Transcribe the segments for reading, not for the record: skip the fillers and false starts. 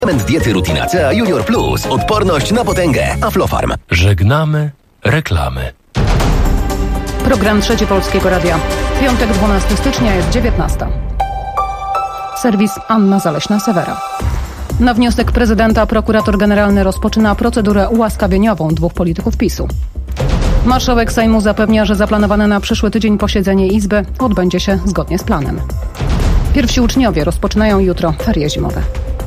Diety Rutinacea Junior Plus. Odporność na potęgę. Aflofarm. Żegnamy reklamy. Program Trzeci Polskiego Radia. Piątek, 12 stycznia, jest 19. Serwis Anna Zaleśna-Sewera. Na wniosek prezydenta prokurator generalny rozpoczyna procedurę ułaskawieniową 2 polityków PiS-u. Marszałek Sejmu zapewnia, że zaplanowane na przyszły tydzień posiedzenie Izby odbędzie się zgodnie z planem. Pierwsi uczniowie rozpoczynają jutro ferie zimowe.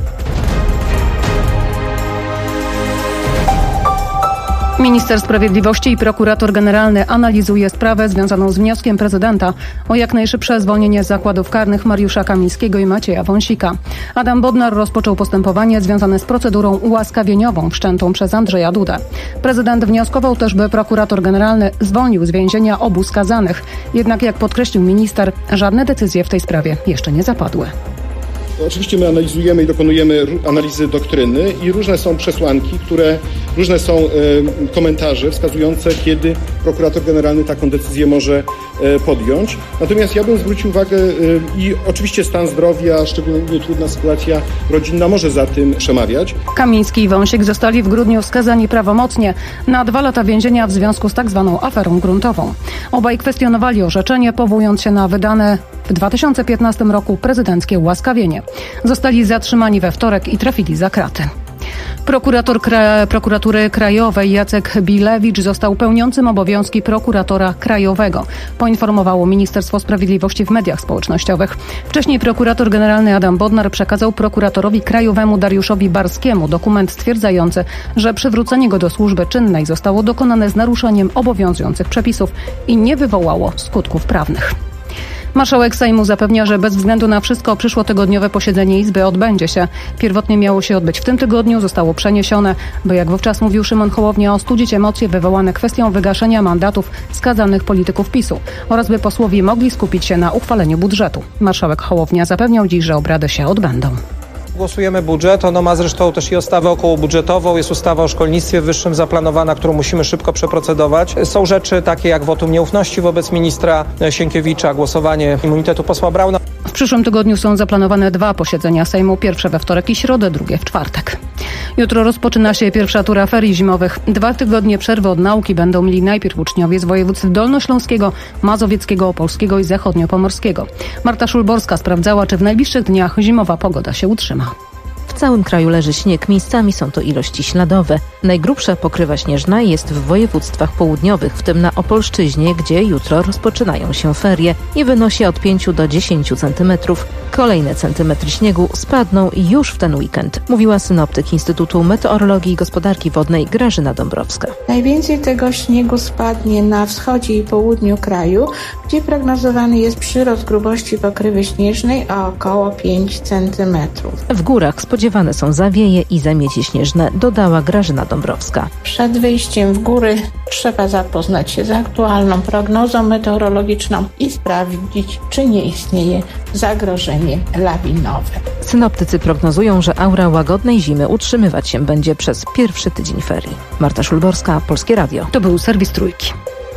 Minister Sprawiedliwości i prokurator generalny analizuje sprawę związaną z wnioskiem prezydenta o jak najszybsze zwolnienie z zakładów karnych Mariusza Kamińskiego i Macieja Wąsika. Adam Bodnar rozpoczął postępowanie związane z procedurą ułaskawieniową wszczętą przez Andrzeja Dudę. Prezydent wnioskował też, by prokurator generalny zwolnił z więzienia obu skazanych. Jednak, jak podkreślił minister, żadne decyzje w tej sprawie jeszcze nie zapadły. Oczywiście my analizujemy i dokonujemy analizy doktryny i różne są przesłanki, różne są komentarze wskazujące, kiedy prokurator generalny taką decyzję może podjąć. Natomiast ja bym zwrócił uwagę i oczywiście stan zdrowia, szczególnie trudna sytuacja rodzinna może za tym przemawiać. Kamiński i Wąsik zostali w grudniu skazani prawomocnie na 2 lata więzienia w związku z tak zwaną aferą gruntową. Obaj kwestionowali orzeczenie, powołując się na wydane w 2015 roku prezydenckie ułaskawienie. Zostali zatrzymani we wtorek i trafili za kraty. Prokurator Prokuratury Krajowej Jacek Bilewicz został pełniącym obowiązki prokuratora krajowego, poinformowało Ministerstwo Sprawiedliwości w mediach społecznościowych. Wcześniej prokurator generalny Adam Bodnar przekazał prokuratorowi krajowemu Dariuszowi Barskiemu dokument stwierdzający, że przywrócenie go do służby czynnej zostało dokonane z naruszeniem obowiązujących przepisów i nie wywołało skutków prawnych. Marszałek Sejmu zapewnia, że bez względu na wszystko przyszłotygodniowe posiedzenie Izby odbędzie się. Pierwotnie miało się odbyć w tym tygodniu, zostało przeniesione, by jak wówczas mówił Szymon Hołownia, ostudzić emocje wywołane kwestią wygaszenia mandatów skazanych polityków PiS-u oraz by posłowie mogli skupić się na uchwaleniu budżetu. Marszałek Hołownia zapewniał dziś, że obrady się odbędą. Głosujemy budżet, ono ma zresztą też i ustawę okołobudżetową, jest ustawa o szkolnictwie wyższym zaplanowana, którą musimy szybko przeprocedować. Są rzeczy takie jak wotum nieufności wobec ministra Sienkiewicza, głosowanie immunitetu posła Brauna. W przyszłym tygodniu są zaplanowane 2 posiedzenia Sejmu, pierwsze we wtorek i środę, drugie w czwartek. Jutro rozpoczyna się pierwsza tura ferii zimowych. 2 tygodnie przerwy od nauki będą mieli najpierw uczniowie z województw dolnośląskiego, mazowieckiego, opolskiego i zachodniopomorskiego. Marta Szulborska sprawdzała, czy w najbliższych dniach zimowa pogoda się utrzyma. W całym kraju leży śnieg, miejscami są to ilości śladowe. Najgrubsza pokrywa śnieżna jest w województwach południowych, w tym na Opolszczyźnie, gdzie jutro rozpoczynają się ferie i wynosi od 5 do 10 centymetrów. Kolejne centymetry śniegu spadną już w ten weekend, mówiła synoptyk Instytutu Meteorologii i Gospodarki Wodnej Grażyna Dąbrowska. Najwięcej tego śniegu spadnie na wschodzie i południu kraju, gdzie prognozowany jest przyrost grubości pokrywy śnieżnej o około 5 centymetrów. W górach spodziewane są zawieje i zamiecie śnieżne, dodała Grażyna Dąbrowska. Przed wyjściem w góry trzeba zapoznać się z aktualną prognozą meteorologiczną i sprawdzić, czy nie istnieje zagrożenie lawinowe. Synoptycy prognozują, że aura łagodnej zimy utrzymywać się będzie przez pierwszy tydzień ferii. Marta Szulborska, Polskie Radio. To był serwis Trójki.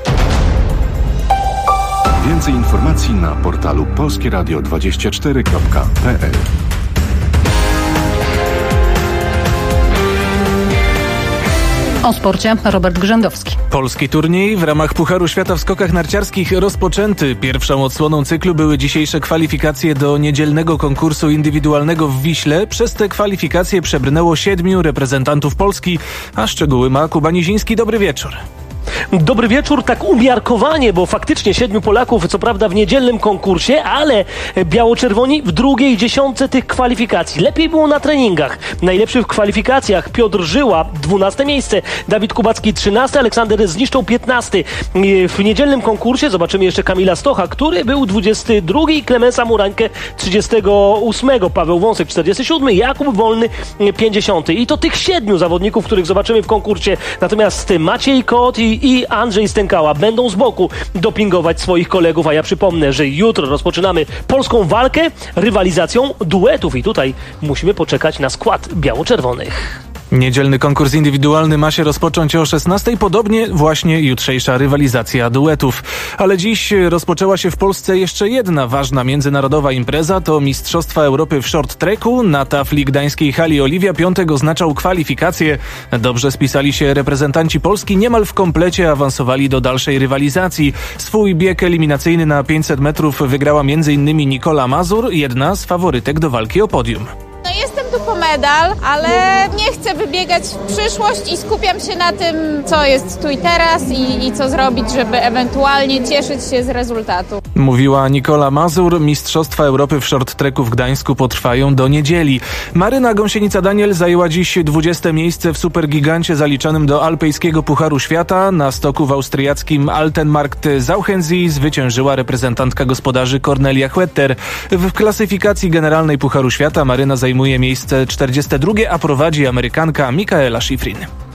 Więcej informacji na portalu polskieradio24.pl. O sporcie Robert Grzędowski. Polski turniej w ramach Pucharu Świata w skokach narciarskich rozpoczęty. Pierwszą odsłoną cyklu były dzisiejsze kwalifikacje do niedzielnego konkursu indywidualnego w Wiśle. Przez te kwalifikacje przebrnęło 7 reprezentantów Polski, a szczegóły ma Kuba Niziński. Dobry wieczór. Dobry wieczór, tak umiarkowanie, bo faktycznie 7 Polaków, co prawda w niedzielnym konkursie, ale biało-czerwoni w drugiej dziesiątce tych kwalifikacji. Lepiej było na treningach. Najlepszy w kwalifikacjach Piotr Żyła, 12 miejsce, Dawid Kubacki 13, Aleksander Zniszczą 15. W niedzielnym konkursie zobaczymy jeszcze Kamila Stocha, który był 22 i Klemensa Murańkę 38, Paweł Wąsek 47, Jakub Wolny 50. I to tych 7 zawodników, których zobaczymy w konkursie. Natomiast Maciej Kot i Andrzej Stękała będą z boku dopingować swoich kolegów, a ja przypomnę, że jutro rozpoczynamy polską walkę rywalizacją duetów i tutaj musimy poczekać na skład biało-czerwonych. Niedzielny konkurs indywidualny ma się rozpocząć o 16:00, podobnie właśnie jutrzejsza rywalizacja duetów. Ale dziś rozpoczęła się w Polsce jeszcze jedna ważna międzynarodowa impreza, to Mistrzostwa Europy w short tracku. Na tafli gdańskiej hali Oliwia Piątek oznaczał kwalifikacje. Dobrze spisali się reprezentanci Polski, niemal w komplecie awansowali do dalszej rywalizacji. Swój bieg eliminacyjny na 500 metrów wygrała m.in. Nikola Mazur, jedna z faworytek do walki o podium. Jestem tu po medal, ale nie chcę wybiegać w przyszłość i skupiam się na tym, co jest tu i teraz i co zrobić, żeby ewentualnie cieszyć się z rezultatu. Mówiła Nikola Mazur. Mistrzostwa Europy w short tracku w Gdańsku potrwają do niedzieli. Maryna Gąsienica-Daniel zajęła dziś 20. miejsce w supergigancie zaliczonym do alpejskiego Pucharu Świata. Na stoku w austriackim Altenmarkt Sauchensee zwyciężyła reprezentantka gospodarzy Cornelia Huetter. W klasyfikacji generalnej Pucharu Świata Maryna zajmuje miejsce 42, a prowadzi Amerykanka Michaela Schifrin.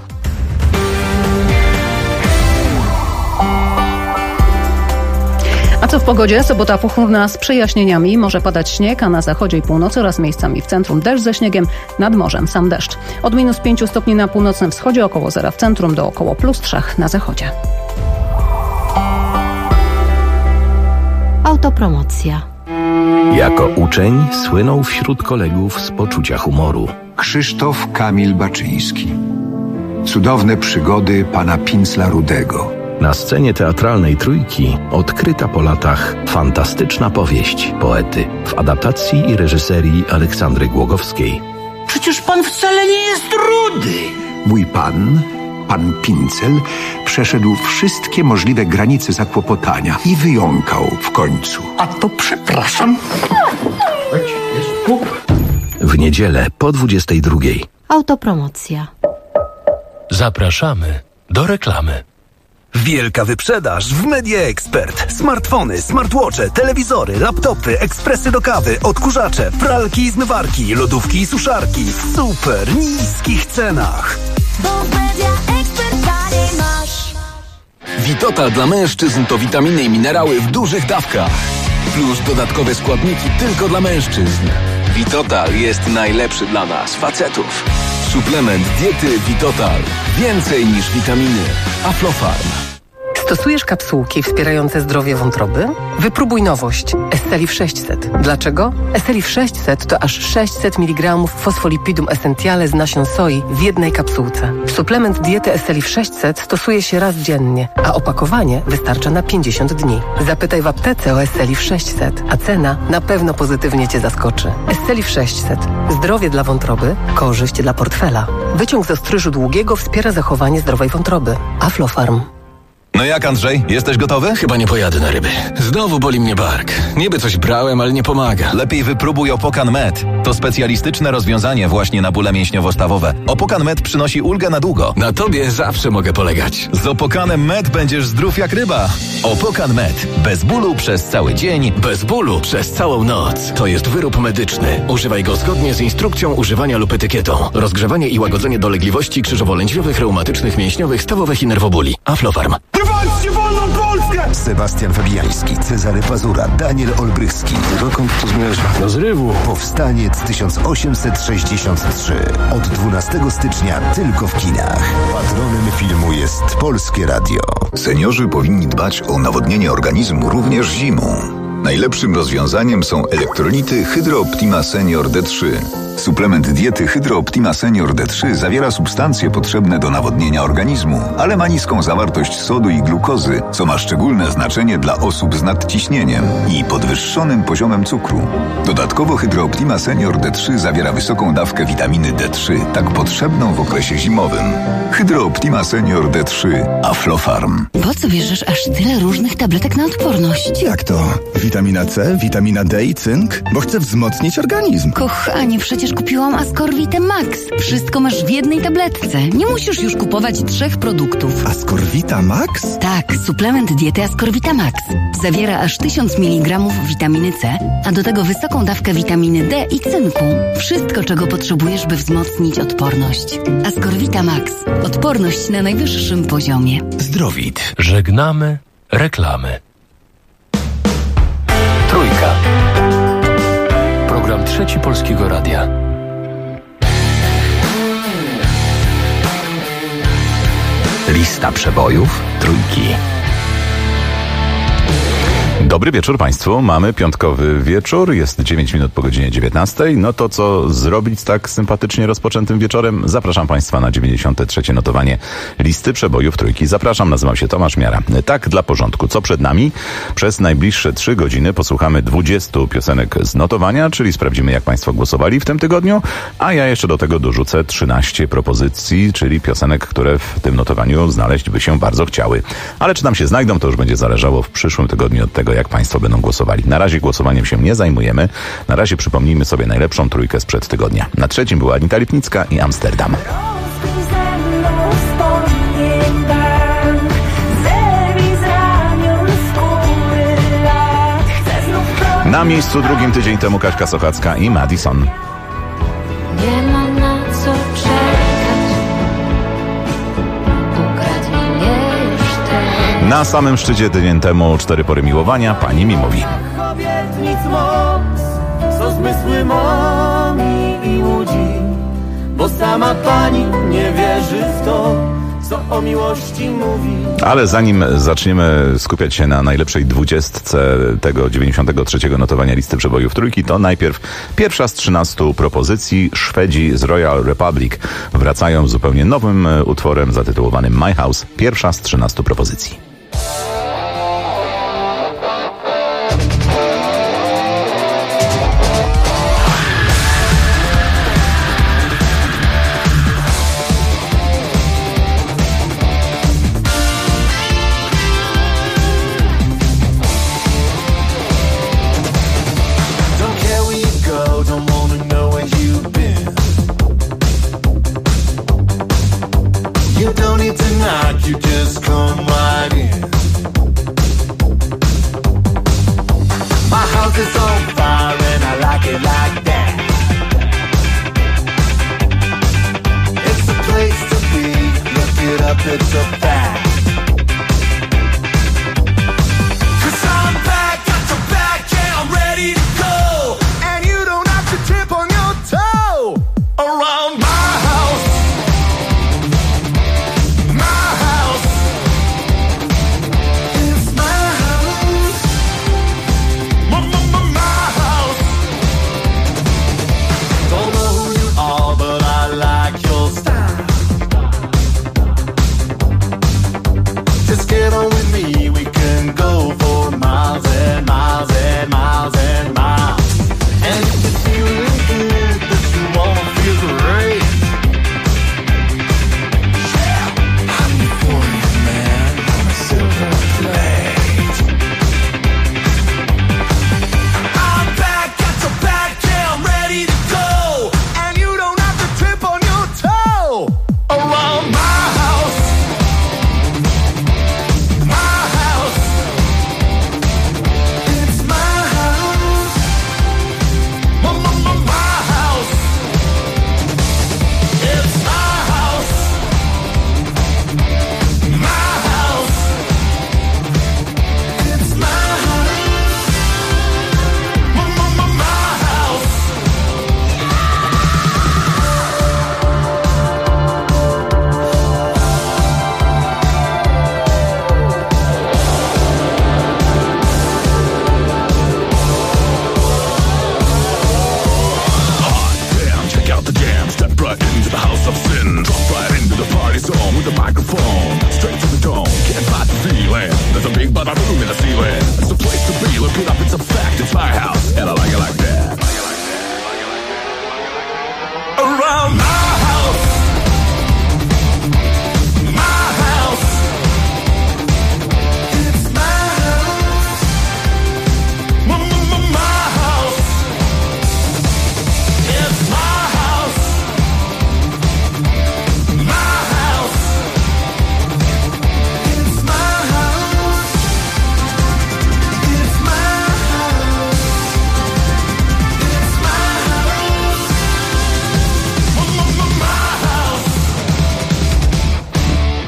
A co w pogodzie? Sobota pochmurna z przejaśnieniami. Może padać śnieg, a na zachodzie i północy oraz miejscami w centrum deszcz ze śniegiem, nad morzem sam deszcz. Od -5 stopni na północnym wschodzie, około 0 w centrum, do około +3 na zachodzie. Autopromocja. Jako uczeń słynął wśród kolegów z poczucia humoru. Krzysztof Kamil Baczyński. Cudowne przygody pana Pincla Rudego. Na scenie teatralnej Trójki odkryta po latach fantastyczna powieść poety w adaptacji i reżyserii Aleksandry Głogowskiej. Przecież pan wcale nie jest rudy. Mój pan Pincel, przeszedł wszystkie możliwe granice zakłopotania i wyjąkał w końcu. A to przepraszam. W niedzielę po 22:00. Autopromocja. Zapraszamy do reklamy. Wielka wyprzedaż w Media Expert. Smartfony, smartwatche, telewizory, laptopy, ekspresy do kawy, odkurzacze, pralki i zmywarki, lodówki i suszarki w super niskich cenach. Bo w Media Expert taniej masz. Vitotal dla mężczyzn to witaminy i minerały w dużych dawkach. Plus dodatkowe składniki tylko dla mężczyzn. Vitotal jest najlepszy dla nas, facetów. Suplement diety Vitotal. Więcej niż witaminy. Aflofarm. Stosujesz kapsułki wspierające zdrowie wątroby? Wypróbuj nowość. Estelif 600. Dlaczego? Estelif 600 to aż 600 mg fosfolipidum essentiale z nasion soi w jednej kapsułce. Suplement diety Estelif 600 stosuje się raz dziennie, a opakowanie wystarcza na 50 dni. Zapytaj w aptece o Estelif 600, a cena na pewno pozytywnie Cię zaskoczy. Estelif 600. Zdrowie dla wątroby, korzyść dla portfela. Wyciąg z ostryżu długiego wspiera zachowanie zdrowej wątroby. Aflofarm. No jak, Andrzej? Jesteś gotowy? Chyba nie pojadę na ryby. Znowu boli mnie bark. Niby coś brałem, ale nie pomaga. Lepiej wypróbuj Opokan Med. To specjalistyczne rozwiązanie właśnie na bóle mięśniowo-stawowe. Opokan Med przynosi ulgę na długo. Na tobie zawsze mogę polegać. Z Opokanem Med będziesz zdrów jak ryba. Opokan Med. Bez bólu przez cały dzień. Bez bólu przez całą noc. To jest wyrób medyczny. Używaj go zgodnie z instrukcją używania lub etykietą. Rozgrzewanie i łagodzenie dolegliwości krzyżowo-lędźwiowych, reumatycznych, mięśniowych, stawowych i nerwobóli. Aflofarm. Walczcie wolną Polskę! Sebastian Fabiański, Cezary Pazura, Daniel Olbrychski. Dokąd to zmierza? Do zrywu. Powstaniec 1863. Od 12 stycznia tylko w kinach. Patronem filmu jest Polskie Radio. Seniorzy powinni dbać o nawodnienie organizmu również zimą. Najlepszym rozwiązaniem są elektrolity Hydro Optima Senior D3. Suplement diety Hydro Optima Senior D3 zawiera substancje potrzebne do nawodnienia organizmu, ale ma niską zawartość sodu i glukozy, co ma szczególne znaczenie dla osób z nadciśnieniem i podwyższonym poziomem cukru. Dodatkowo Hydro Optima Senior D3 zawiera wysoką dawkę witaminy D3, tak potrzebną w okresie zimowym. Hydro Optima Senior D3 Aflofarm. Po co bierzesz aż tyle różnych tabletek na odporność? Jak to? Witamina C, witamina D i cynk? Bo chcę wzmocnić organizm. Kochanie, przecież kupiłam Ascorvite Max. Wszystko masz w jednej tabletce. Nie musisz już kupować 3 produktów. Ascorvita Max? Tak, suplement diety Ascorvita Max. Zawiera aż 1000 mg witaminy C, a do tego wysoką dawkę witaminy D i cynku. Wszystko, czego potrzebujesz, by wzmocnić odporność. Ascorvita Max. Odporność na najwyższym poziomie. Zdrowit. Żegnamy reklamy. Trójka. Program Trzeci Polskiego Radia. Lista przebojów trójki. Dobry wieczór Państwu. Mamy piątkowy wieczór, jest 9 minut po godzinie 19. No to co zrobić z tak sympatycznie rozpoczętym wieczorem? Zapraszam Państwa na 93. notowanie listy przebojów trójki. Zapraszam, nazywam się Tomasz Miara. Tak, dla porządku, co przed nami? Przez najbliższe 3 godziny posłuchamy 20 piosenek z notowania, czyli sprawdzimy, jak Państwo głosowali w tym tygodniu, a ja jeszcze do tego dorzucę 13 propozycji, czyli piosenek, które w tym notowaniu znaleźć by się bardzo chciały. Ale czy tam się znajdą, to już będzie zależało w przyszłym tygodniu od tego, jak Państwo będą głosowali. Na razie głosowaniem się nie zajmujemy. Na razie przypomnijmy sobie najlepszą trójkę sprzed tygodnia. Na trzecim była Anita Lipnicka i Amsterdam. Na miejscu drugim tydzień temu Kaśka Sochacka i Madison. Nie ma na co czekać. Ukradnij mnie już teraz. Na samym szczycie tydzień temu 4 pory miłowania Pani mi mówi. Obietnic moc, co zmysły mami i łudzi, bo sama Pani nie wierzy w to, co o miłości mówi. Ale zanim zaczniemy skupiać się na najlepszej 20 tego 93. notowania listy przebojów trójki, to najpierw pierwsza z 13 propozycji. Szwedzi z Royal Republic wracają z zupełnie nowym utworem zatytułowanym My House. Pierwsza z 13 propozycji. You just come right in. My house is on fire and I like it like that. It's a place to be, look it up, it's a fact. 'Cause I'm back, got your back, yeah, I'm ready to go. And you don't have to tip on your toe around my house.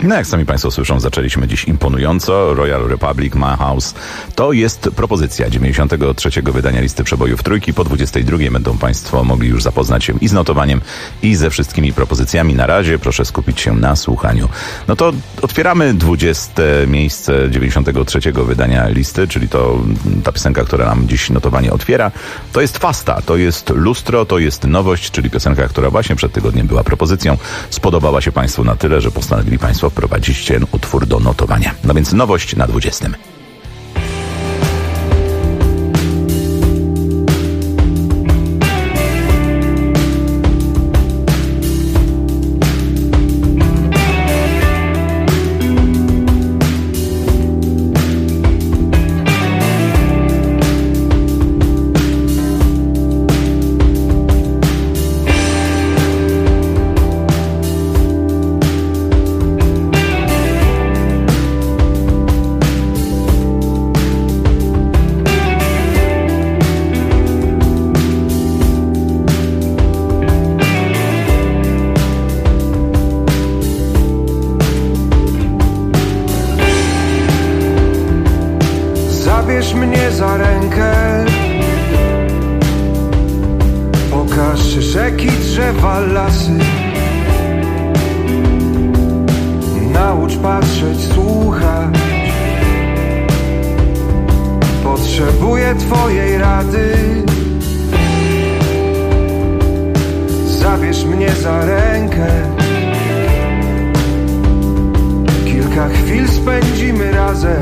No jak sami Państwo słyszą, zaczęliśmy dziś imponująco. Royal Republic, My House. To jest propozycja 93. wydania listy przebojów trójki. Po 22 będą Państwo mogli już zapoznać się i z notowaniem, i ze wszystkimi propozycjami. Na razie proszę skupić się na słuchaniu. No to otwieramy 20. miejsce 93. wydania listy, czyli to ta piosenka, która nam dziś notowanie otwiera. To jest Fasta, to jest Lustro, to jest nowość, czyli piosenka, która właśnie przed tygodniem była propozycją. Spodobała się Państwu na tyle, że postanowili Państwo wprowadzić ten utwór do notowania. No więc nowość na 20. Zabierz mnie za rękę, pokaż rzeki, drzewa, lasy. Naucz patrzeć, słuchać. Potrzebuję Twojej rady. Zabierz mnie za rękę, kilka chwil spędzimy razem.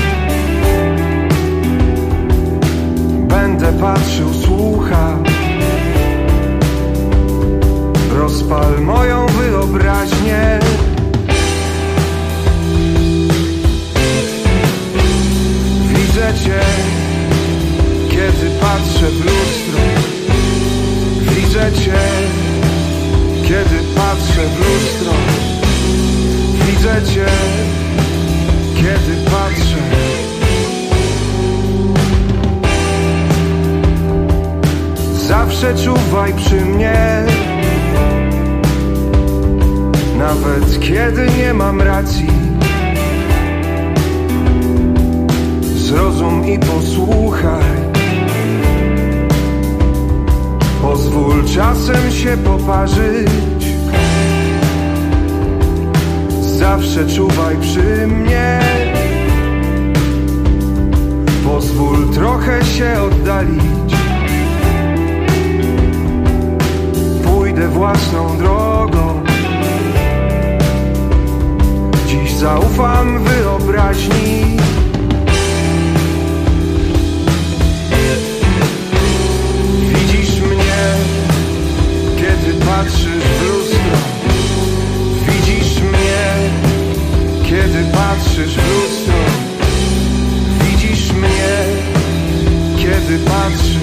Będę patrzył, słuchał. Rozpal moją wyobraźnię. Widzę Cię, kiedy patrzę w lustro. Widzę Cię, kiedy patrzę w lustro. Widzę Cię, kiedy patrzę. Zawsze czuwaj przy mnie, nawet kiedy nie mam racji. Zrozum i posłuchaj. Pozwól czasem się poparzyć. Zawsze czuwaj przy mnie. Pozwól trochę się oddalić. Pójdę własną drogą. Dziś zaufam wyobraźni. Widzisz mnie, kiedy patrzysz w lustro. Widzisz mnie, kiedy patrzysz w lustro. Widzisz mnie, kiedy patrzysz.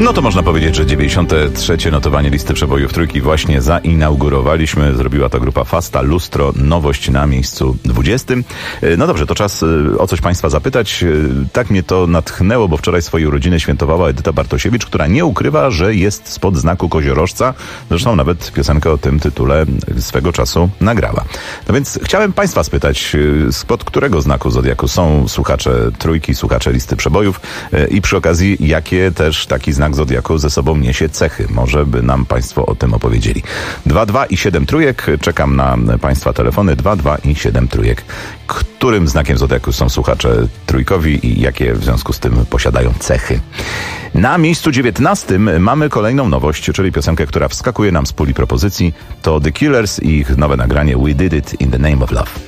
No to można powiedzieć, że 93. notowanie listy przebojów trójki właśnie zainaugurowaliśmy. Zrobiła to grupa Fasta, Lustro, nowość na miejscu 20. No dobrze, to czas o coś Państwa zapytać. Tak mnie to natchnęło, bo wczoraj swoje urodziny świętowała Edyta Bartosiewicz, która nie ukrywa, że jest spod znaku koziorożca. Zresztą nawet piosenkę o tym tytule swego czasu nagrała. No więc chciałem Państwa spytać, spod którego znaku zodiaku są słuchacze trójki, słuchacze listy przebojów i przy okazji, jakie też taki znak zodiaku ze sobą niesie cechy. Może by nam Państwo o tym opowiedzieli. 22 i 7 trójek. Czekam na Państwa telefony. 22 i 7 trójek. Którym znakiem zodiaku są słuchacze trójkowi i jakie w związku z tym posiadają cechy? Na miejscu 19 mamy kolejną nowość, czyli piosenkę, która wskakuje nam z puli propozycji. To The Killers i ich nowe nagranie We Did It in the Name of Love.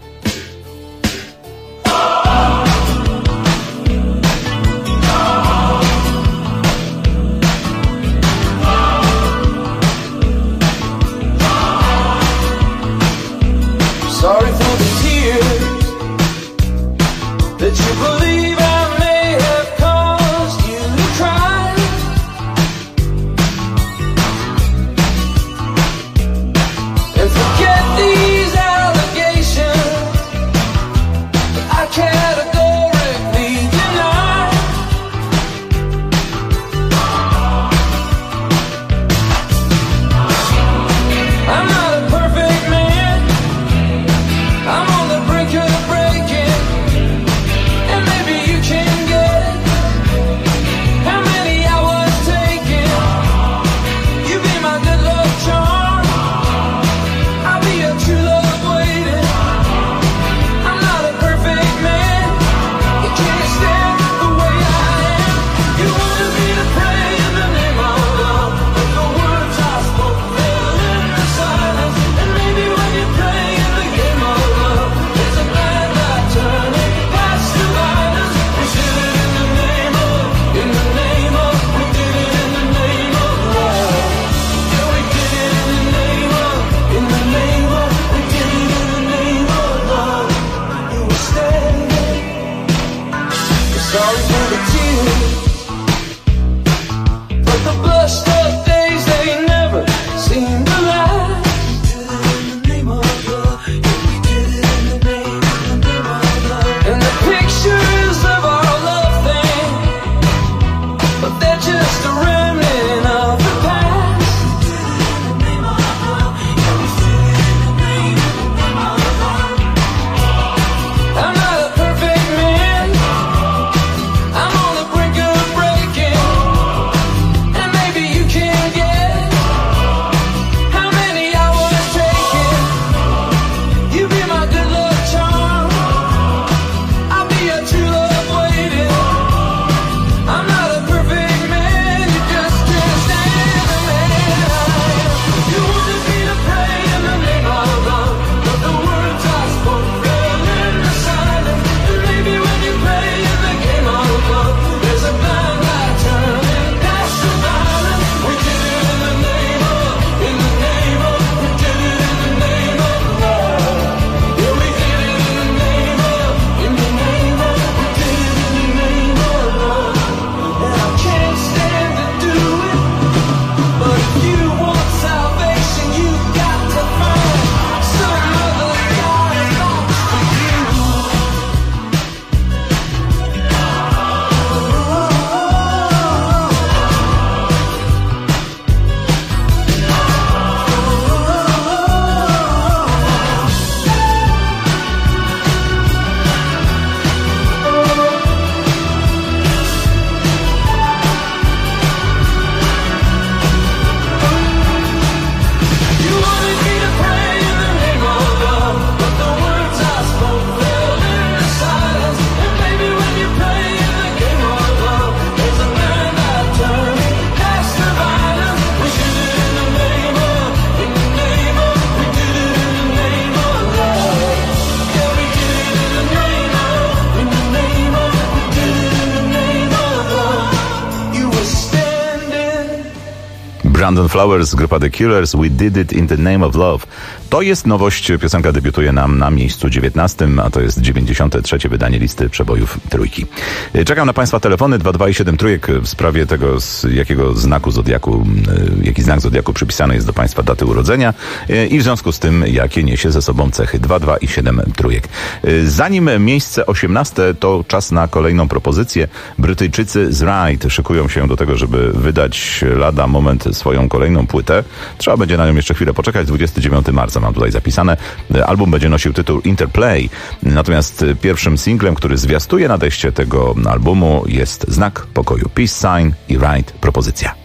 Sorry for the tears that you believe I may have caused you to cry. And forget these allegations. Brandon Flowers, grupa The Killers, We Did It in the Name of Love. To jest nowość, piosenka debiutuje nam na miejscu 19, a to jest 93. wydanie listy przebojów trójki. Czekam na Państwa telefony 22 i 7 trójek w sprawie tego, jaki znak zodiaku przypisany jest do Państwa daty urodzenia i w związku z tym, jakie niesie ze sobą cechy. 22 i 7 trójek. Zanim miejsce 18, to czas na kolejną propozycję. Brytyjczycy z Ride szykują się do tego, żeby wydać lada moment swoją kolejną płytę. Trzeba będzie na nią jeszcze chwilę poczekać. 29 marca mam tutaj zapisane. Album będzie nosił tytuł Interplay. Natomiast pierwszym singlem, który zwiastuje nadejście tego albumu, jest Znak Pokoju. Peace Sign i Ride propozycja.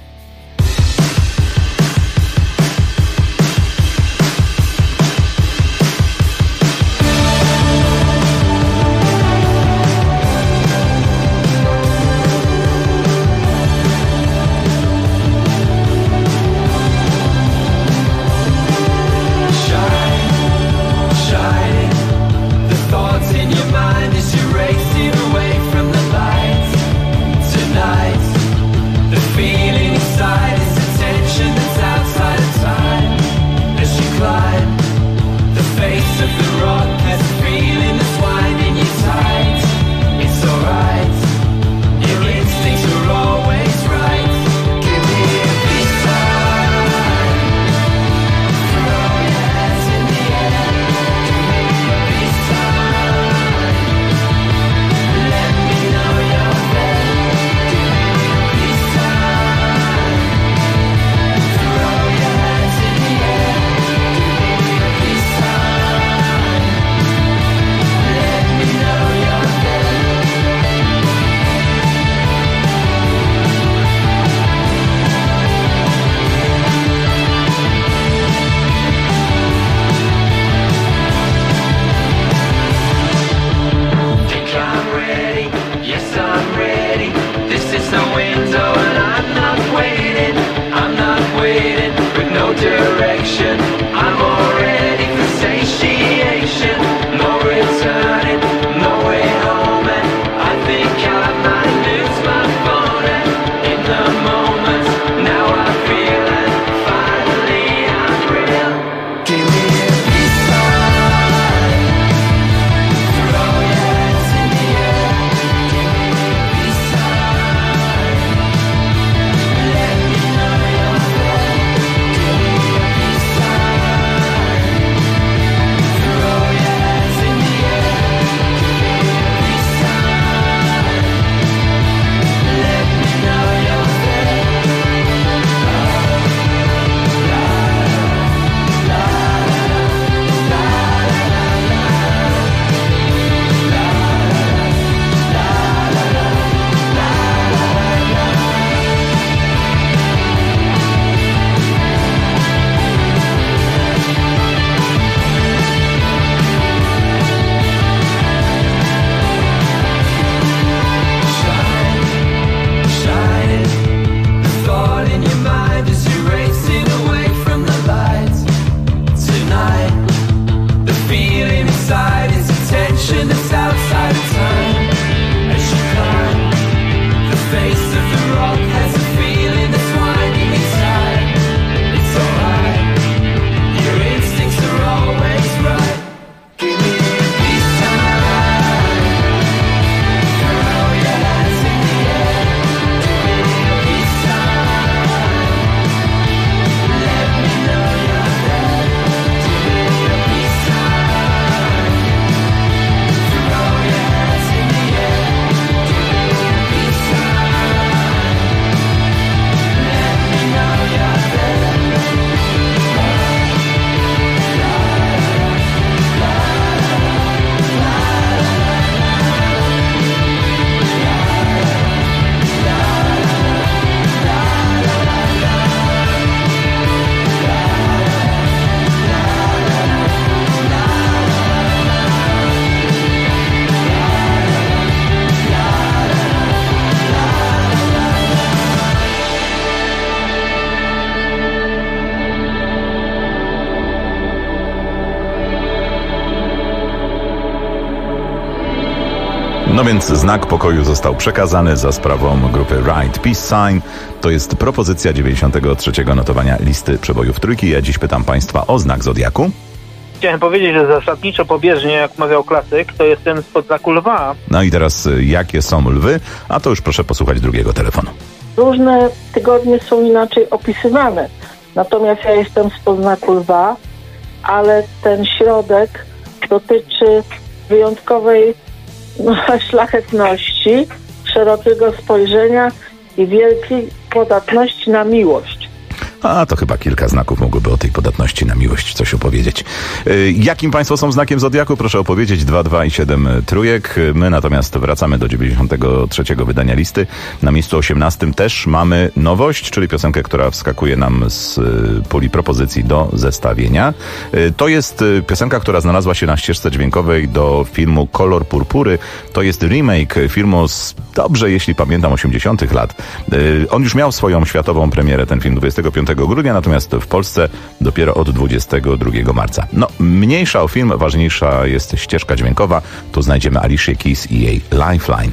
No więc znak pokoju został przekazany za sprawą grupy Right Peace Sign. To jest propozycja 93. notowania listy przebojów trójki. Ja dziś pytam Państwa o znak zodiaku. Chciałem powiedzieć, że zasadniczo pobieżnie, jak mawiał klasyk, to jestem spod znaku lwa. No i teraz jakie są lwy? A to już proszę posłuchać drugiego telefonu. Różne tygodnie są inaczej opisywane. Natomiast ja jestem spod znaku lwa, ale ten środek dotyczy wyjątkowej szlachetności, szerokiego spojrzenia i wielkiej podatności na miłość. A to chyba kilka znaków mogłoby o tej podatności na miłość coś opowiedzieć. Jakim Państwo są znakiem zodiaku? Proszę opowiedzieć. 2, 2 i 7 trójek. My natomiast wracamy do 93. wydania listy. Na miejscu 18 też mamy nowość, czyli piosenkę, która wskakuje nam z puli propozycji do zestawienia. To jest piosenka, która znalazła się na ścieżce dźwiękowej do filmu Kolor Purpury. To jest remake filmu z, dobrze jeśli pamiętam, 80 lat. On już miał swoją światową premierę, ten film, 25 grudnia, natomiast w Polsce dopiero od 22 marca. No, mniejsza o film, ważniejsza jest ścieżka dźwiękowa. Tu znajdziemy Alicia Keys i jej Lifeline.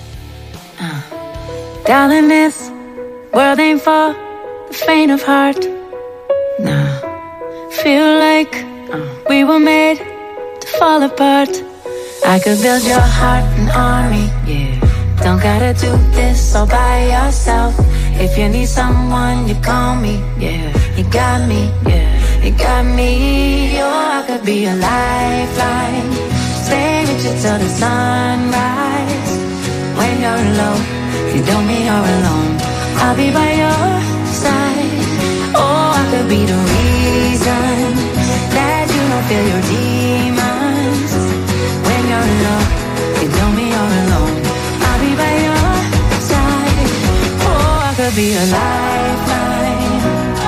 Darling, this world ain't for the faint of heart. No, feel like we were made to fall apart. I could build your heart an army, yeah. Don't gotta do this all by yourself. If you need someone, you call me, yeah. You got me, yeah. You got me, oh, I could be a lifeline. Stay with you till the sunrise. When you're alone, you don't mean you're alone. I'll be by your side. Oh, I could be the reason that you don't feel your demons. When you're alone, you don't mean you're alone. I'll be by your side. Oh, I could be a lifeline.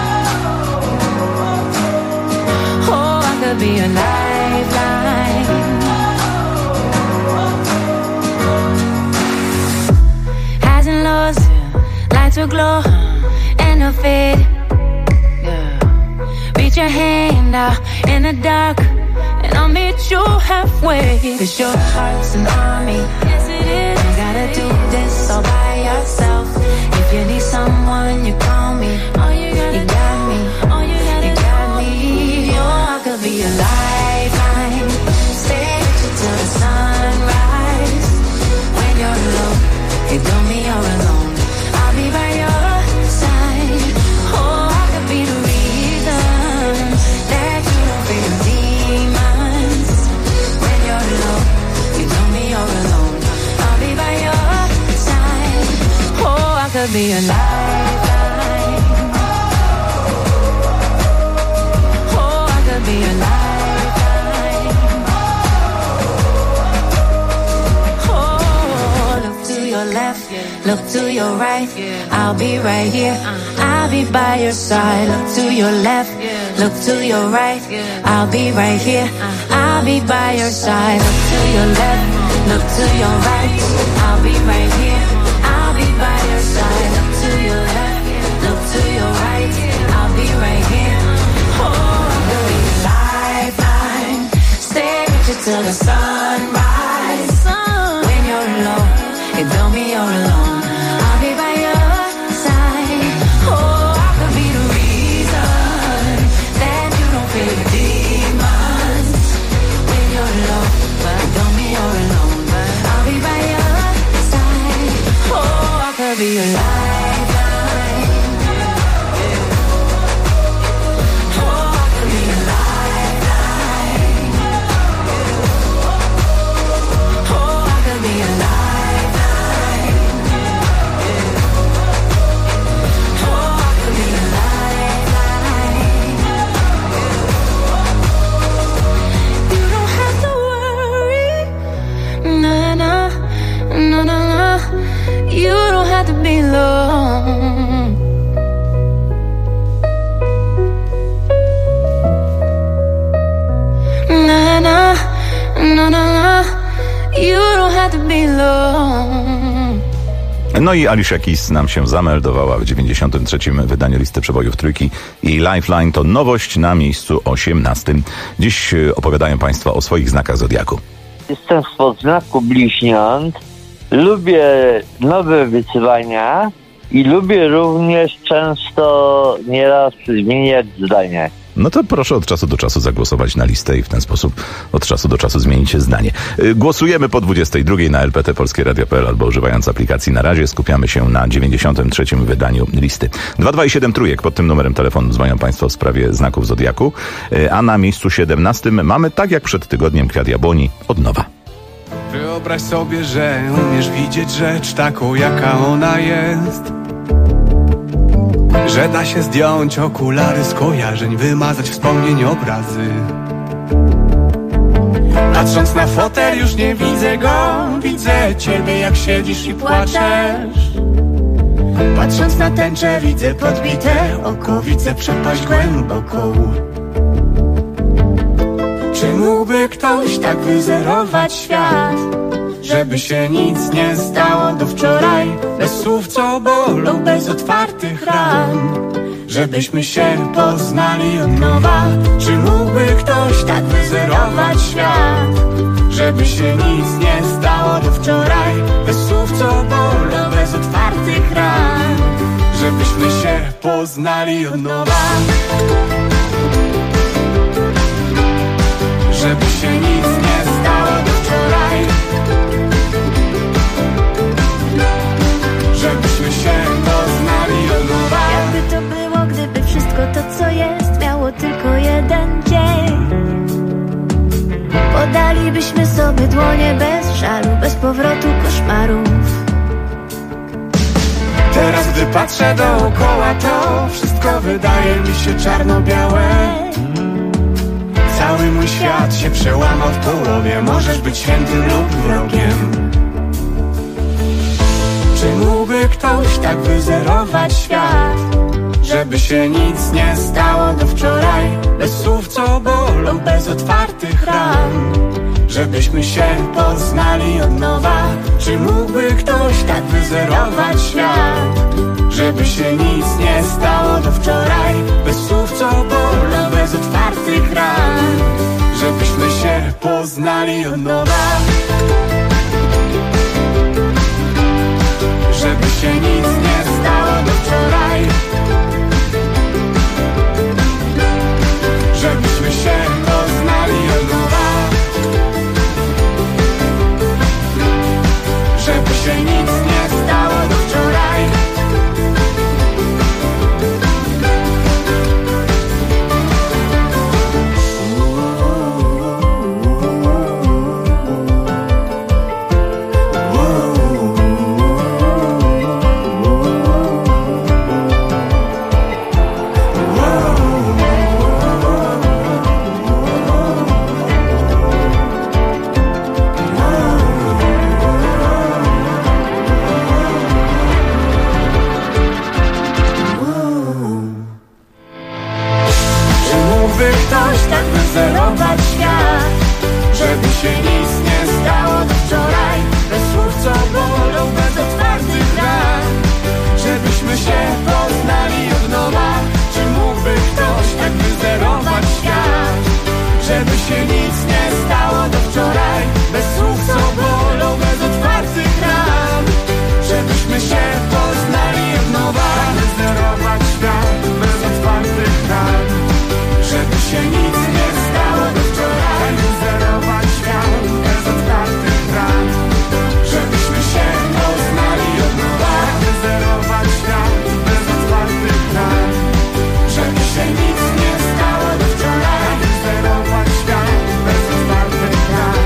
Oh, I could be a lifeline. Highs and lows, lights will glow and they'll fade. Reach your hand out in the dark and I'll meet you halfway. 'Cause your heart's an army. Yes, it is. You gotta do this all by yourself. If you need someone, you call me. You got me. You got me. Oh, I could be a lifeline. Stay with you till the sunrise. When you're alone, you don't mean you're alone. I'll be by your side. Oh, I could be the reason that you don't feel demons. When you're alone, you don't mean you're alone. I'll be by your side. Oh, I could be a lifeline. Oh, I could be a lifeline. Oh, look to your left, look to your right. I'll be right here. I'll be by your side. Look to your left, look to your right. I'll be right here. I'll be by your side. Look to your left, look to your right. I'll be right here. I'll be by your side. Look to your left, look to your right. I'll be right here. Oh, I could be a lifeline. Stay with you till the sunrise. When you're alone, it don't mean you're alone. I'll be by your side. Oh, I could be the reason that you don't feel your demons. When you're alone, it don't mean you're alone. I'll be by your side. Oh, I could be a lifeline. Oh, I could be a lifeline. Oh, I could be a lifeline. Oh, I could be a lifeline. You don't have to worry. No, no, no, no, no. You don't have to be alone. No, no, no, no, no. You don't have to be alone. No i Alicia Keys nam się zameldowała w 93. wydaniu listy przebojów trójki. Jej Lifeline to nowość na miejscu 18. Dziś opowiadają Państwo o swoich znakach zodiaku. Jestem spod znaku bliźniąt. Lubię nowe wyzwania i lubię również często nieraz zmieniać zdania. No to proszę od czasu do czasu zagłosować na listę i w ten sposób od czasu do czasu zmienić zdanie. Głosujemy po 22 na LPT Polskie Radio.pl albo używając aplikacji. Na razie skupiamy się na 93. wydaniu listy. 227 trójek, pod tym numerem telefonu dzwonią Państwo w sprawie znaków Zodiaku. A na miejscu 17 mamy, tak jak przed tygodniem, Kwiat Jabłoni od nowa. Wyobraź sobie, że umiesz widzieć rzecz taką, jaka ona jest. Że da się zdjąć okulary skojarzeń, wymazać wspomnień obrazy. Patrząc na fotel już nie widzę go, widzę ciebie jak siedzisz i płaczesz. Patrząc na tęczę widzę podbite oko, widzę przepaść głęboką. Czy mógłby ktoś tak wyzerować świat, żeby się nic nie stało do wczoraj? Bez słów co bolą, bez otwartych ran, żebyśmy się poznali od nowa. Czy mógłby ktoś tak wyzerować świat, żeby się nic nie stało do wczoraj? Bez słów co bolą, bez otwartych ran, żebyśmy się poznali od nowa. Żeby się nic nie stało do wczoraj, żebyśmy się poznali od nowa. Jakby to było, gdyby wszystko to co jest miało tylko jeden dzień. Podalibyśmy sobie dłonie bez żalu, bez powrotu koszmarów. Teraz gdy patrzę dookoła, to wszystko wydaje mi się czarno-białe. Cały mój świat się przełamał w połowie. Możesz być świętym lub wrogiem. Czy mógłby ktoś tak wyzerować świat, żeby się nic nie stało do wczoraj? Bez słów co bolą, bez otwartych ran, żebyśmy się poznali od nowa. Czy mógłby ktoś tak wyzerować świat, żeby się nic nie stało do wczoraj? Bez słów co bolą, bez otwartych ran, żebyśmy się poznali od nowa. Żeby się nic nie stało do wczoraj, żebyśmy się poznali od nowa. Żeby się nic nie stało do wczoraj. Ktoś tak wyzerować świat, żeby się nic nie stało do wczoraj. Bez słów co bolą, bez otwartych ran, żebyśmy się poznali od nowa. Czy mógłby ktoś tak wyzerować świat, żeby się nic nie stało do wczoraj? Bez słów co bolą, bez otwartych ran, żebyśmy się poznali od nowa. Wyzerować świat bez otwartych ran, żeby się nic nie stało do wczoraj. Wyzerować świat bez otwartych ran, żebyśmy się poznali od nowa. Wyzerować świat bez otwartych ran, żeby się nic nie stało do wczoraj. Wyzerować świat bez otwartych ran,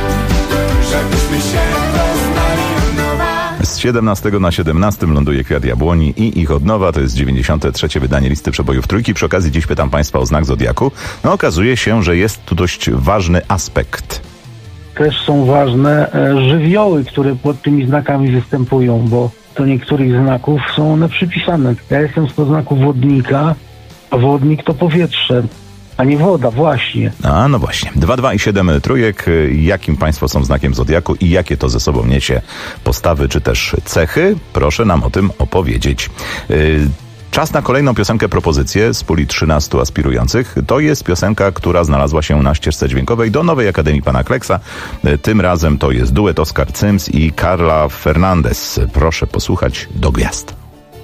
żebyśmy się poznali od nowa. Z 17 na 17 ląduje Kwiat Jabłoni i ich od nowa. To jest 93. wydanie listy przebojów trójki. Przy okazji dziś pytam Państwa o znak Zodiaku. No okazuje się, że jest tu dość ważny aspekt. Też są ważne żywioły, które pod tymi znakami występują, bo do niektórych znaków są one przypisane. Ja jestem z znaku wodnika, a wodnik to powietrze, a nie woda, właśnie. A no właśnie. 2, 2 i 7 trójek. Jakim Państwo są znakiem Zodiaku i jakie to ze sobą niesie postawy czy też cechy? Proszę nam o tym opowiedzieć. Czas na kolejną piosenkę propozycję z puli 13 aspirujących. To jest piosenka, która znalazła się na ścieżce dźwiękowej do Nowej Akademii Pana Kleksa. Tym razem to jest duet Oscar Sims i Carla Fernandez. Proszę posłuchać Do gwiazd.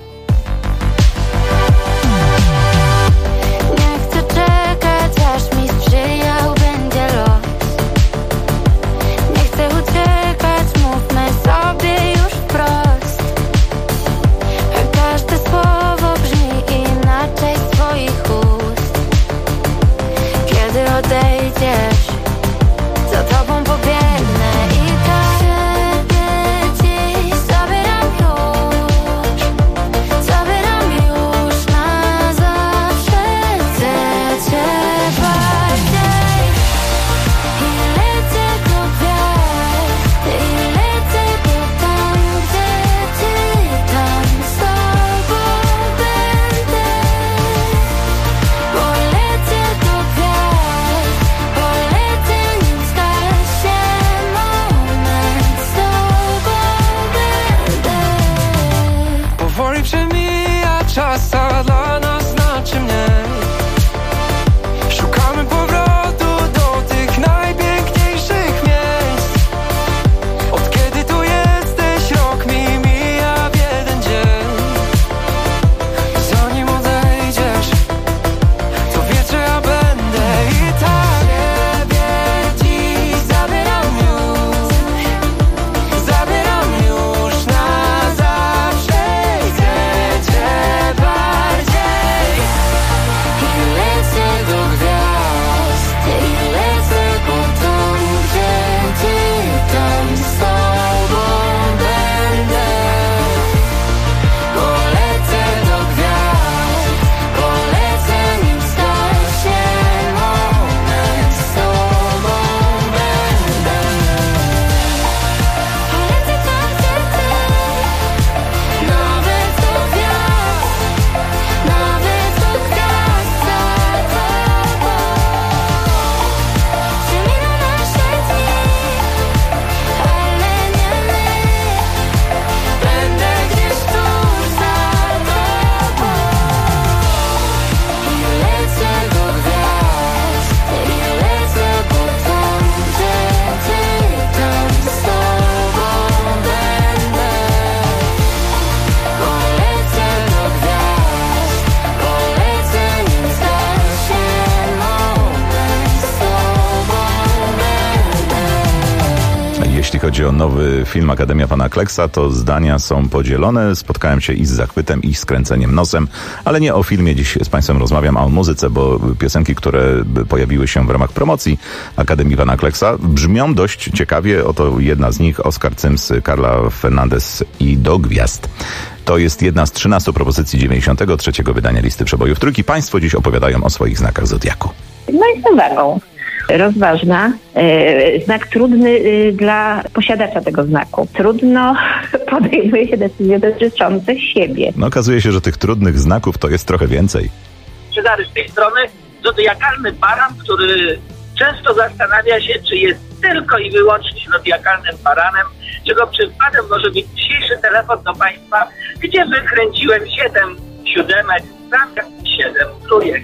Jeśli chodzi o nowy film Akademia Pana Kleksa, to zdania są podzielone. Spotkałem się i z zachwytem, i z kręceniem nosem, ale nie o filmie dziś z Państwem rozmawiam, a o muzyce, bo piosenki, które pojawiły się w ramach promocji Akademii Pana Kleksa, brzmią dość ciekawie. Oto jedna z nich, Oscar Sims, Carla Fernandez i Do gwiazd. To jest jedna z 13 propozycji 93. wydania listy przebojów trójki. Państwo dziś opowiadają o swoich znakach zodiaku. No jestem wagą. Rozważna. Znak trudny dla posiadacza tego znaku. Trudno podejmuje się decyzje dotyczące siebie. No okazuje się, że tych trudnych znaków to jest trochę więcej. Cezary z tej strony zodiakalny baran, który często zastanawia się, czy jest tylko i wyłącznie zodiakalnym baranem, czego przykładem może być dzisiejszy telefon do Państwa, gdzie wykręciłem 7 siódemek, bramkach 7 trójek.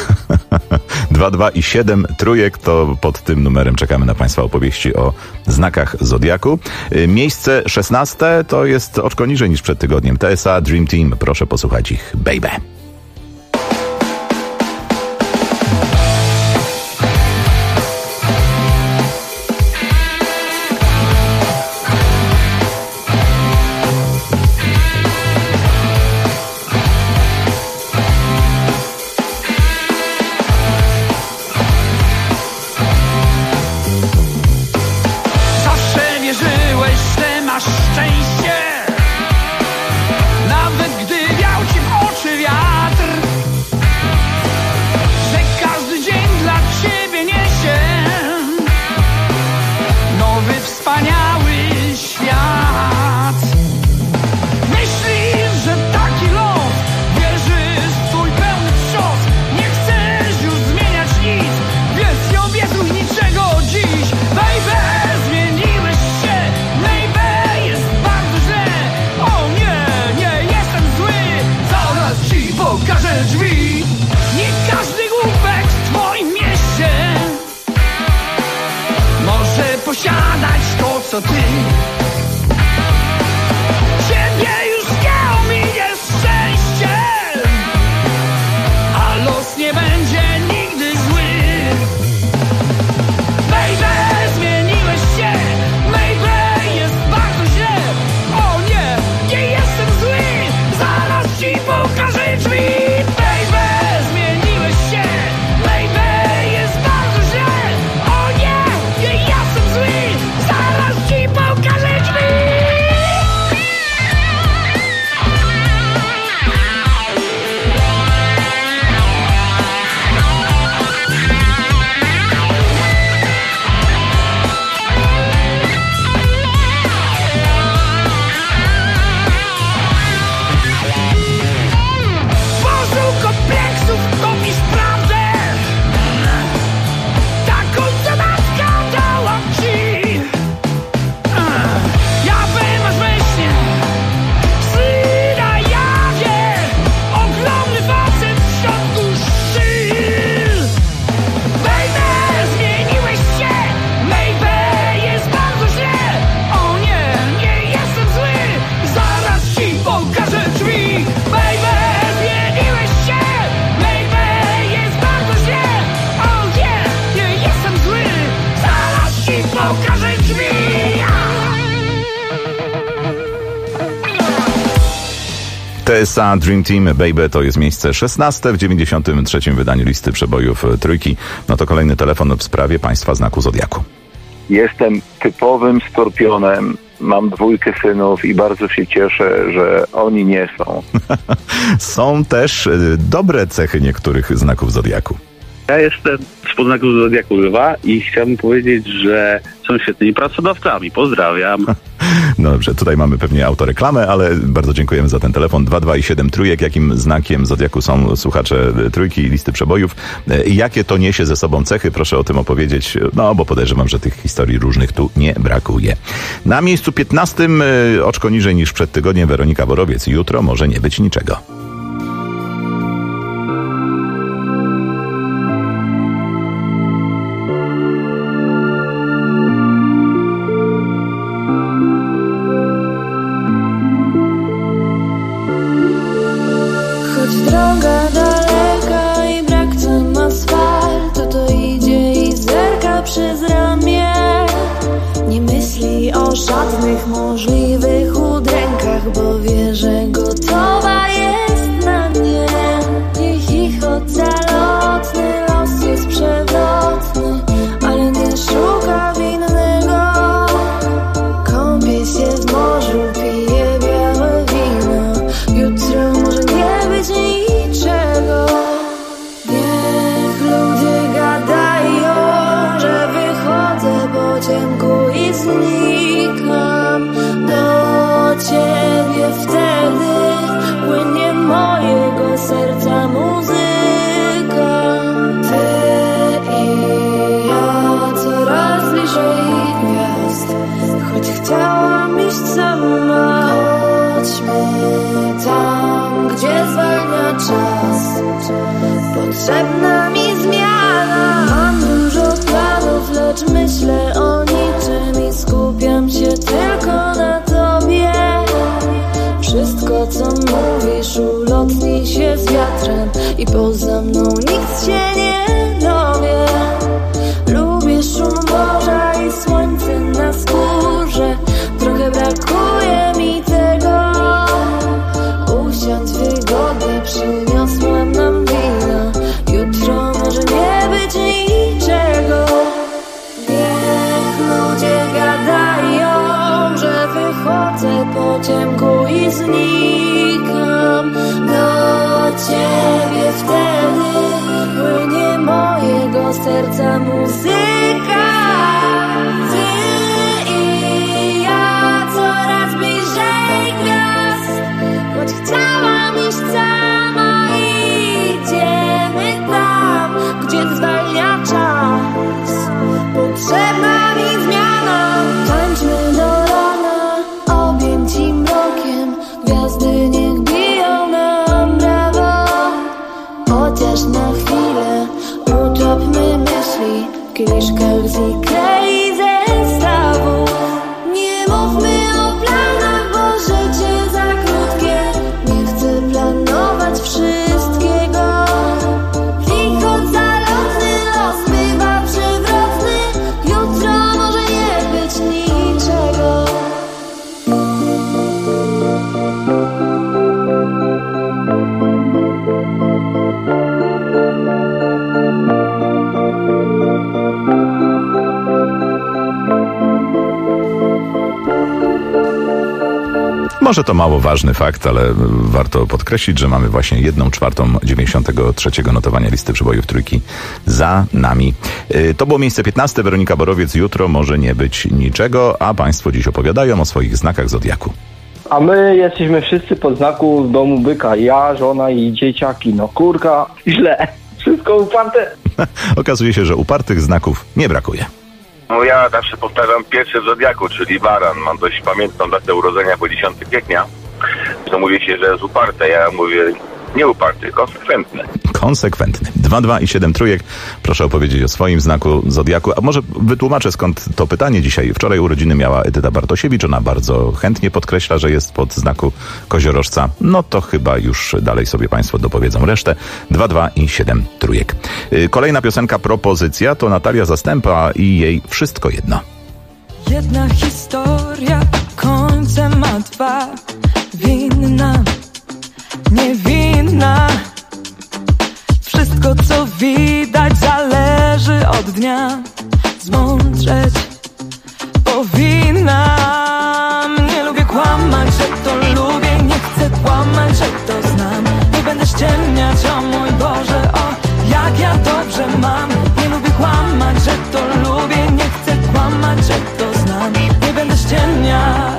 2, 2 i 7 trójek, to pod tym numerem czekamy na Państwa opowieści o znakach zodiaku. Miejsce 16 to jest oczko niżej niż przed tygodniem. TSA Dream Team, proszę posłuchać ich, Baby. Szczęście, nawet gdy wiał ci w oczy wiatr. to ty. Ciebie już nie ominie szczęście, a los nie będzie nigdy zły. Baby, zmieniłeś się, baby, jest bardzo źle. O nie, nie jestem zły, zaraz ci pokażę drzwi. TSA Dream Team Baby to jest miejsce 16 w 93. wydaniu listy przebojów trójki. No to kolejny telefon w sprawie państwa znaku Zodiaku. Jestem typowym skorpionem. Mam 2 synów i bardzo się cieszę, że oni nie są. Są też dobre cechy niektórych znaków Zodiaku. Ja jestem z podznaku Zodiaku Lwa i chciałbym powiedzieć, że są świetnymi pracodawcami. Pozdrawiam. No dobrze, tutaj mamy pewnie autoreklamę, ale bardzo dziękujemy za ten telefon. 22 i 7 trójek. Jakim znakiem Zodiaku są słuchacze trójki i listy przebojów? Jakie to niesie ze sobą cechy? Proszę o tym opowiedzieć, no bo podejrzewam, że tych historii różnych tu nie brakuje. Na miejscu 15, oczko niżej niż przed tygodniem, Weronika Borowiec. Jutro może nie być niczego. Żadnych możliwych udrękach, bo wie, że gotowa jest na mnie. Niech ich ocalotny los jest przewrotny, ale nie szuka winnego. Kąpie się w morzu, pije białe wino. Jutro może nie być niczego. Niech ludzie gadają, że wychodzę po ciemku i znikam. Do ciebie wtedy płynie mojego serca muzyka. Ty i ja coraz bliżej gwiazd, choć chciałam iść sama. Chodźmy tam, gdzie zwalnia czas, potrzebna mi zmiana. Mam dużo planów, lecz myślę o niczym i skupiam się tylko na tobie. Wszystko, co mówisz, ulotni się z wiatrem i poza mną nikt się nie dowie. Lubię szum morza i słońce na skórze. Trochę brakuje mi tego. Usiądź wygodnie, przyniosłam nam wino. Jutro może nie być niczego. Niech ludzie gadają, że wychodzę po ciemku i znikam. Do ciebie wtedy płynie mojego serca muzyka. Ty i ja coraz bliżej gwiazd, choć chciałam iść sama. Idziemy tam, gdzie zwalnia czas, potrzebna mi zmiana. Tańczmy do rana, objęci mrokiem, gwiazdy niech biją nam brawo. Chociaż na chwilę utopmy myśli w kieliszkach z Ikei zestawu. Może to mało ważny fakt, ale warto podkreślić, że mamy właśnie 1/4 93 notowania listy przebojów trójki za nami. To było miejsce 15. Weronika Borowiec. Jutro może nie być niczego, a państwo dziś opowiadają o swoich znakach zodiaku. A my jesteśmy wszyscy pod znaku domu byka. Ja, żona i dzieciaki. No kurka, źle. Wszystko uparte. Okazuje się, że upartych znaków nie brakuje. No ja zawsze powtarzam pierwszy w zodiaku, czyli baran. Mam dość pamiętną datę urodzenia, bo 10 kwietnia. To mówi się, że jest uparty. Ja mówię nie uparty, konsekwentny. Konsekwentny. 2, 2 i 7 trójek. Proszę opowiedzieć o swoim znaku zodiaku. A może wytłumaczę, skąd to pytanie dzisiaj. Wczoraj urodziny miała Edyta Bartosiewicz. Ona bardzo chętnie podkreśla, że jest pod znaku koziorożca. No to chyba już dalej sobie państwo dopowiedzą resztę. 2, 2 i 7 trójek. Kolejna piosenka, propozycja, to Natalia Zastępa i jej Wszystko jedno. Jedna historia końcem ma dwa. Winna, niewinna. Wszystko co widać zależy od dnia. Zmądrzeć powinnam. Nie lubię kłamać, że to lubię. Nie chcę kłamać, że to znam. Nie będę ściemniać, o mój Boże, o jak ja dobrze mam. Nie lubię kłamać, że to lubię. Nie chcę kłamać, że to znam. Nie będę ściemniać.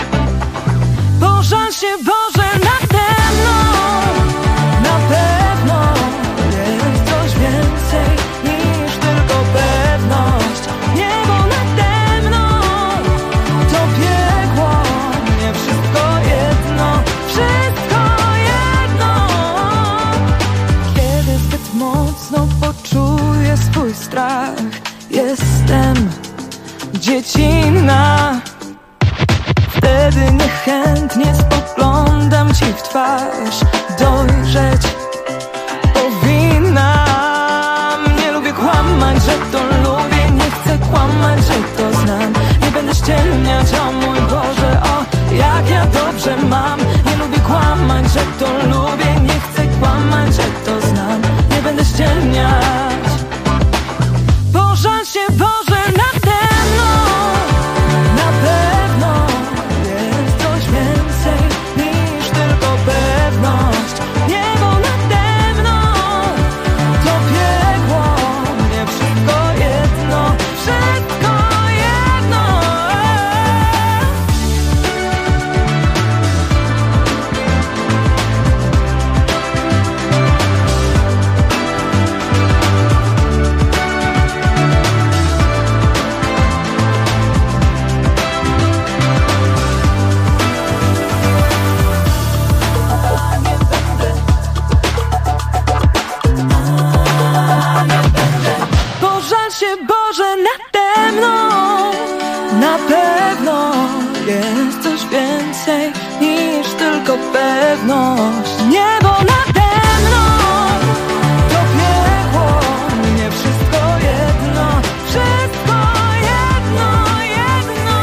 Pożal się Boże nade mną. Na pewno jest coś więcej niż tylko pewność. Niebo nade mną to piekło. Nie wszystko jedno, wszystko jedno. Kiedy zbyt mocno poczuję swój strach, jestem dziecinna. Wtedy niechętnie spoglądam ci w twarz. Dojrzeć powinnam. Nie lubię kłamać, że to lubię. Nie chcę kłamać, że to znam. Nie będę ściemniać, o mój Boże, o jak ja dobrze mam. Nie lubię kłamać, że to lubię. Nie chcę kłamać, że to znam. Nie będę ściemniać. Pożal się Boże nade mną. Na pewno jest coś więcej niż tylko pewność. Niebo nade mną to piekło. Nie wszystko jedno, wszystko jedno. Pożal się Boże nade mną. Na pewno jest coś więcej niż tylko pewność. Niebo nade mną to piekło. Nie wszystko jedno, wszystko jedno, jedno.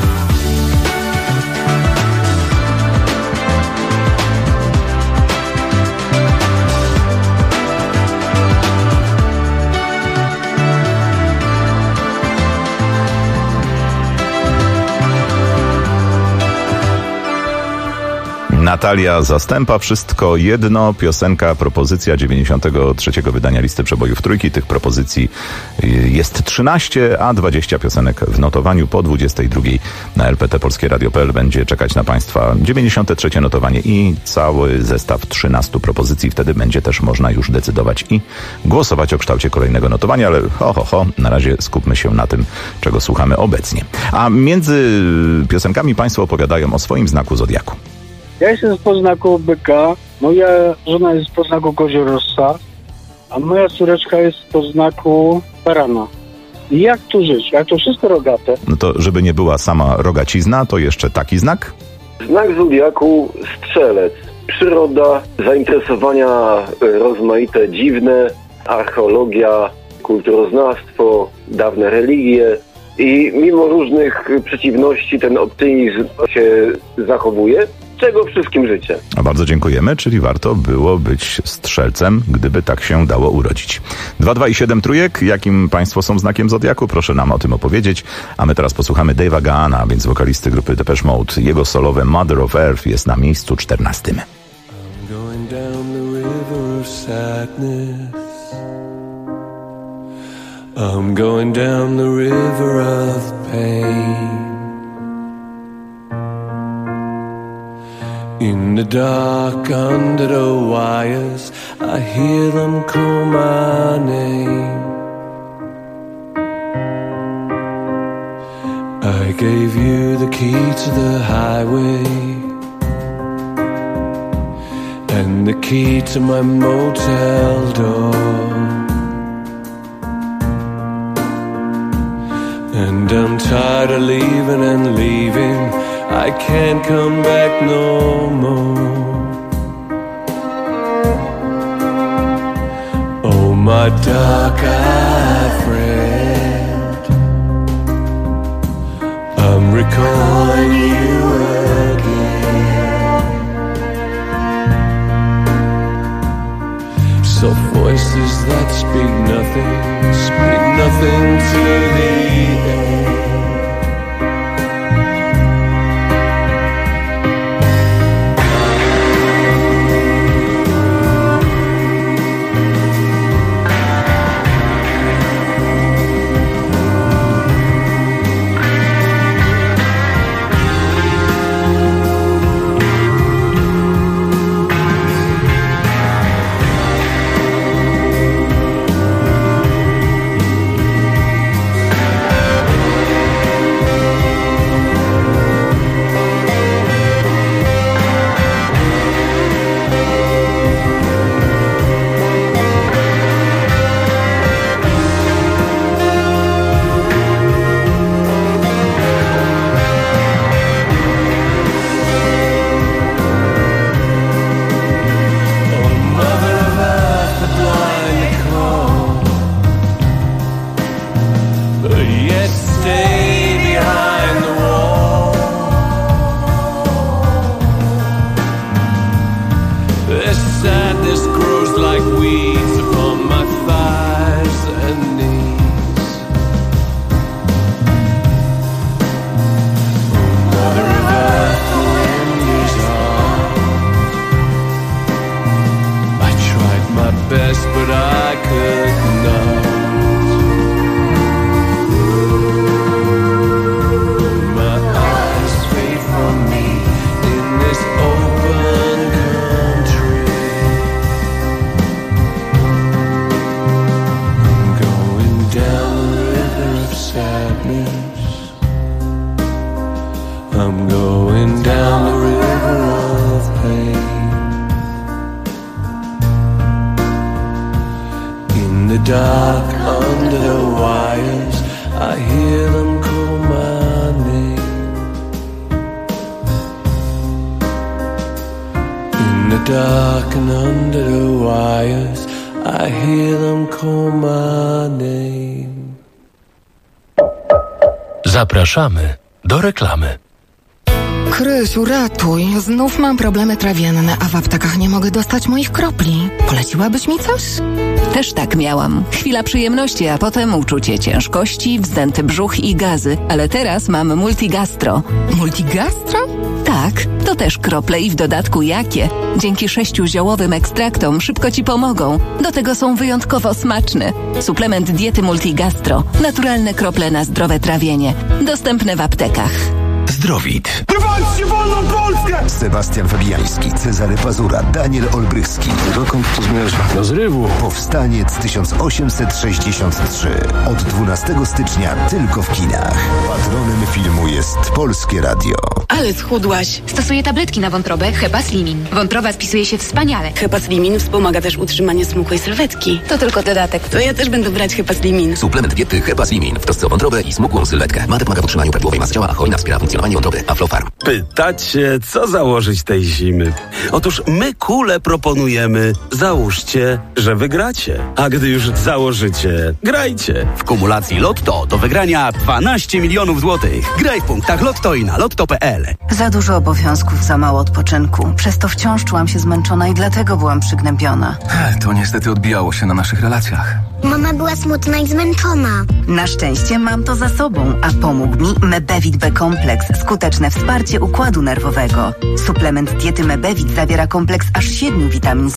Natalia Zastępa, Wszystko jedno, piosenka, propozycja 93 wydania listy przebojów trójki. Tych propozycji jest 13, a 20 piosenek w notowaniu. Po 22 na LPT Polskie Radio.pl będzie czekać na państwa 93 notowanie i cały zestaw 13 propozycji. Wtedy będzie też można już decydować i głosować o kształcie kolejnego notowania, ale na razie skupmy się na tym, czego słuchamy obecnie. A między piosenkami państwo opowiadają o swoim znaku zodiaku. Ja jestem z podznaku byka, moja żona jest z podznaku koziorożca, a moja córeczka jest z podznaku barana. I jak tu żyć? Jak to wszystko rogate? No to żeby nie była sama rogacizna, to jeszcze taki znak? Znak zodiaku strzelec. Przyroda, zainteresowania rozmaite, dziwne, archeologia, kulturoznawstwo, dawne religie. I mimo różnych przeciwności ten optymizm się zachowuje. czego wszystkim życzę. A bardzo dziękujemy, czyli warto było być strzelcem, gdyby tak się dało urodzić. 2, 2 i 7 trójek. Jakim państwo są znakiem Zodiaku? Proszę nam o tym opowiedzieć. A my teraz posłuchamy Dave'a Gahana, więc wokalisty grupy Depeche Mode. Jego solowe Mother of Earth jest na miejscu 14. I'm going down the river of sadness. I'm going down the river of pain. In the dark under the wires, I hear them call my name. I gave you the key to the highway and the key to my motel door. And I'm tired of leaving and leaving. I can't come back no more. Oh, my dark-eyed friend, I'm recalling you again. Soft voices that speak nothing to the end. Dark under the wires, I hear them call my name. In the dark and under the wires, I hear them call my name. Zapraszamy do reklamy. Krysiu, ratuj. Znów mam problemy trawienne, a w aptekach nie mogę dostać moich kropli. Poleciłabyś mi coś? Też tak miałam. Chwila przyjemności, a potem uczucie ciężkości, wzdęty brzuch i gazy. Ale teraz mam Multigastro. Multigastro? Tak, to też krople i w dodatku jakie. Dzięki 6 ziołowym ekstraktom szybko Ci pomogą. Do tego są wyjątkowo smaczne. Suplement diety Multigastro. Naturalne krople na zdrowe trawienie. Dostępne w aptekach. Zdrowit. Wywalczcie wolną Polskę! Sebastian Fabiański, Cezary Pazura, Daniel Olbrychski. Dokąd to zmierza? Do zrywu. Powstaniec 1863. Od 12 stycznia tylko w kinach. Patronem filmu jest Polskie Radio. Ale schudłaś. Stosuję tabletki na wątrobę Hepaslimin. Wątroba spisuje się wspaniale. Hepaslimin wspomaga też utrzymanie smukłej sylwetki. To tylko dodatek. To ja też będę brać Hepaslimin. Suplement diety Hepaslimin w trosce o wątrobę i smukłą sylwetkę. Ma pomaga w utrzymaniu prawidłowej masy ciała, a hojna wspiera funkcjonowanie funkcjonowanie wątroby. Aflofarm. Pytacie, co założyć tej zimy? Otóż my kule proponujemy. Załóżcie, że wygracie. A gdy już założycie, grajcie. W kumulacji Lotto do wygrania 12 milionów złotych. Graj w punktach Lotto i na lotto.pl. Za dużo obowiązków, za mało odpoczynku. Przez to wciąż czułam się zmęczona i dlatego byłam przygnębiona. To niestety odbijało się na naszych relacjach. Mama była smutna i zmęczona. Na szczęście mam to za sobą, a pomógł mi Mebevit B-kompleks. Skuteczne wsparcie układu nerwowego. Suplement diety Mebevit zawiera kompleks aż 7 witamin z